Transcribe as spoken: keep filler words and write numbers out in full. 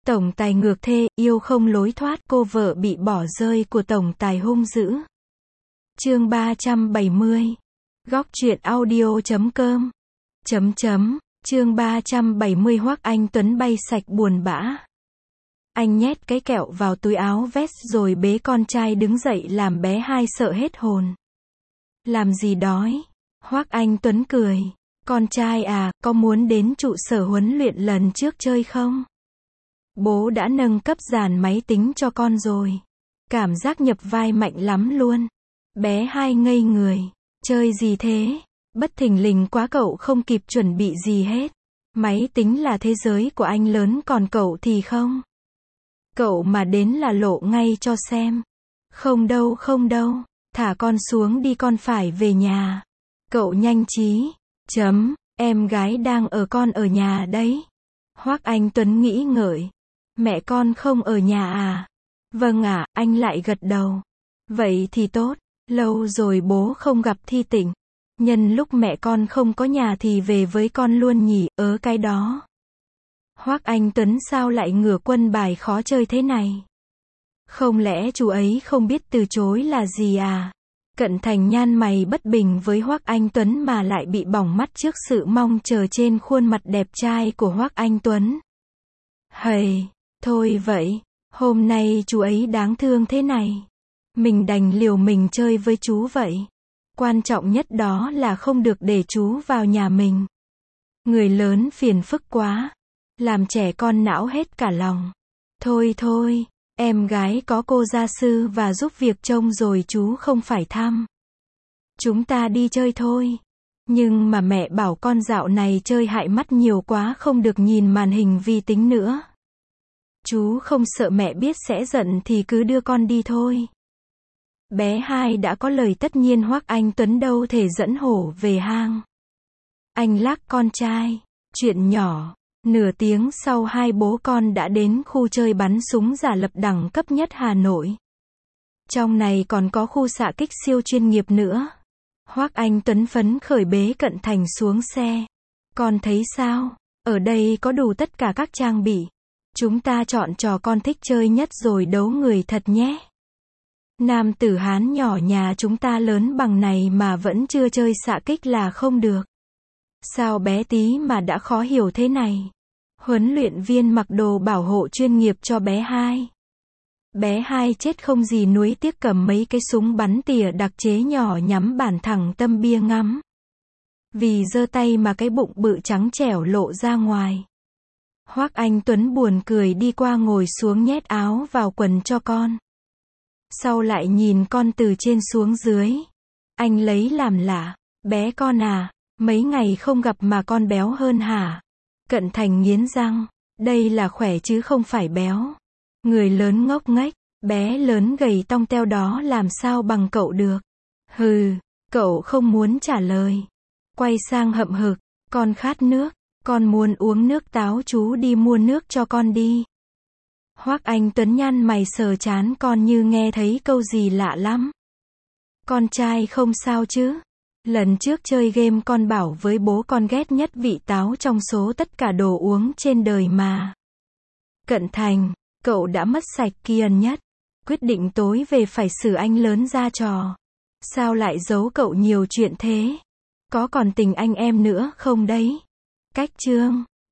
Tổng tài ngược thê, yêu không lối thoát, cô vợ bị bỏ rơi của tổng tài hung dữ. Chương ba trăm bảy mươi. Góc truyện audio chấm com. Chấm chấm. Chương ba trăm bảy mươi. Hoắc Anh Tuấn bay sạch buồn bã. Anh nhét cái kẹo vào túi áo vest rồi bế con trai đứng dậy làm bé hai sợ hết hồn. Làm gì đói? Hoắc Anh Tuấn cười. Con trai à, có muốn đến trụ sở huấn luyện lần trước chơi không? Bố đã nâng cấp dàn máy tính cho con rồi. Cảm giác nhập vai mạnh lắm luôn. Bé hai ngây người. Chơi gì thế? Bất thình lình quá, cậu không kịp chuẩn bị gì hết. Máy tính là thế giới của anh lớn, còn cậu thì không. Cậu mà đến là lộ ngay cho xem. Không đâu không đâu. Thả con xuống đi, con phải về nhà. Cậu nhanh trí. Chấm, em gái đang ở, con ở nhà đấy. Hoắc Anh Tuấn nghĩ ngợi. Mẹ con không ở nhà à? Vâng ạ, à, anh lại gật đầu. Vậy thì tốt, lâu rồi bố không gặp Thi Tịnh. Nhân lúc mẹ con không có nhà thì về với con luôn nhỉ, ớ cái đó. Hoắc Anh Tuấn sao lại ngửa quân bài khó chơi thế này? Không lẽ chú ấy không biết từ chối là gì à? Cận Thành nhăn mày bất bình với Hoắc Anh Tuấn mà lại bị bỏng mắt trước sự mong chờ trên khuôn mặt đẹp trai của Hoắc Anh Tuấn. Hầy, thôi vậy, hôm nay chú ấy đáng thương thế này. Mình đành liều mình chơi với chú vậy. Quan trọng nhất đó là không được để chú vào nhà mình. Người lớn phiền phức quá. Làm trẻ con não hết cả lòng. Thôi thôi, em gái có cô gia sư và giúp việc trông rồi, chú không phải thăm. Chúng ta đi chơi thôi. Nhưng mà mẹ bảo con dạo này chơi hại mắt nhiều quá, không được nhìn màn hình vi tính nữa. Chú không sợ mẹ biết sẽ giận thì cứ đưa con đi thôi. Bé hai đã có lời tất nhiên Hoắc Anh Tuấn đâu thể dẫn hổ về hang. Anh lắc con trai. Chuyện nhỏ. Nửa tiếng sau hai bố con đã đến khu chơi bắn súng giả lập đẳng cấp nhất Hà Nội. Trong này còn có khu xạ kích siêu chuyên nghiệp nữa. Hoắc Anh Tuấn phấn khởi bế Cận Thành xuống xe. Con thấy sao? Ở đây có đủ tất cả các trang bị. Chúng ta chọn trò con thích chơi nhất rồi đấu người thật nhé. Nam tử Hán nhỏ nhà chúng ta lớn bằng này mà vẫn chưa chơi xạ kích là không được. Sao bé tí mà đã khó hiểu thế này? Huấn luyện viên mặc đồ bảo hộ chuyên nghiệp cho bé hai. Bé hai chết không gì nuối tiếc cầm mấy cái súng bắn tỉa đặc chế nhỏ nhắm bản thẳng tâm bia ngắm. Vì giơ tay mà cái bụng bự trắng trẻo lộ ra ngoài. Hoắc Anh Tuấn buồn cười đi qua ngồi xuống nhét áo vào quần cho con. Sau lại nhìn con từ trên xuống dưới. Anh lấy làm lạ. Bé con à, mấy ngày không gặp mà con béo hơn hả? Cận Thành nghiến răng. Đây là khỏe chứ không phải béo. Người lớn ngốc nghếch. Bé lớn gầy tong teo đó làm sao bằng cậu được? Hừ, cậu không muốn trả lời. Quay sang hậm hực. Con khát nước. Con muốn uống nước táo, chú đi mua nước cho con đi. Hoắc Anh Tuấn nhăn mày sờ chán con như nghe thấy câu gì lạ lắm. Con trai không sao chứ? Lần trước chơi game con bảo với bố con ghét nhất vị táo trong số tất cả đồ uống trên đời mà. Cận Thành, cậu đã mất sạch kiên nhất. Quyết định tối về phải xử anh lớn ra trò. Sao lại giấu cậu nhiều chuyện thế? Có còn tình anh em nữa không đấy? Cách chương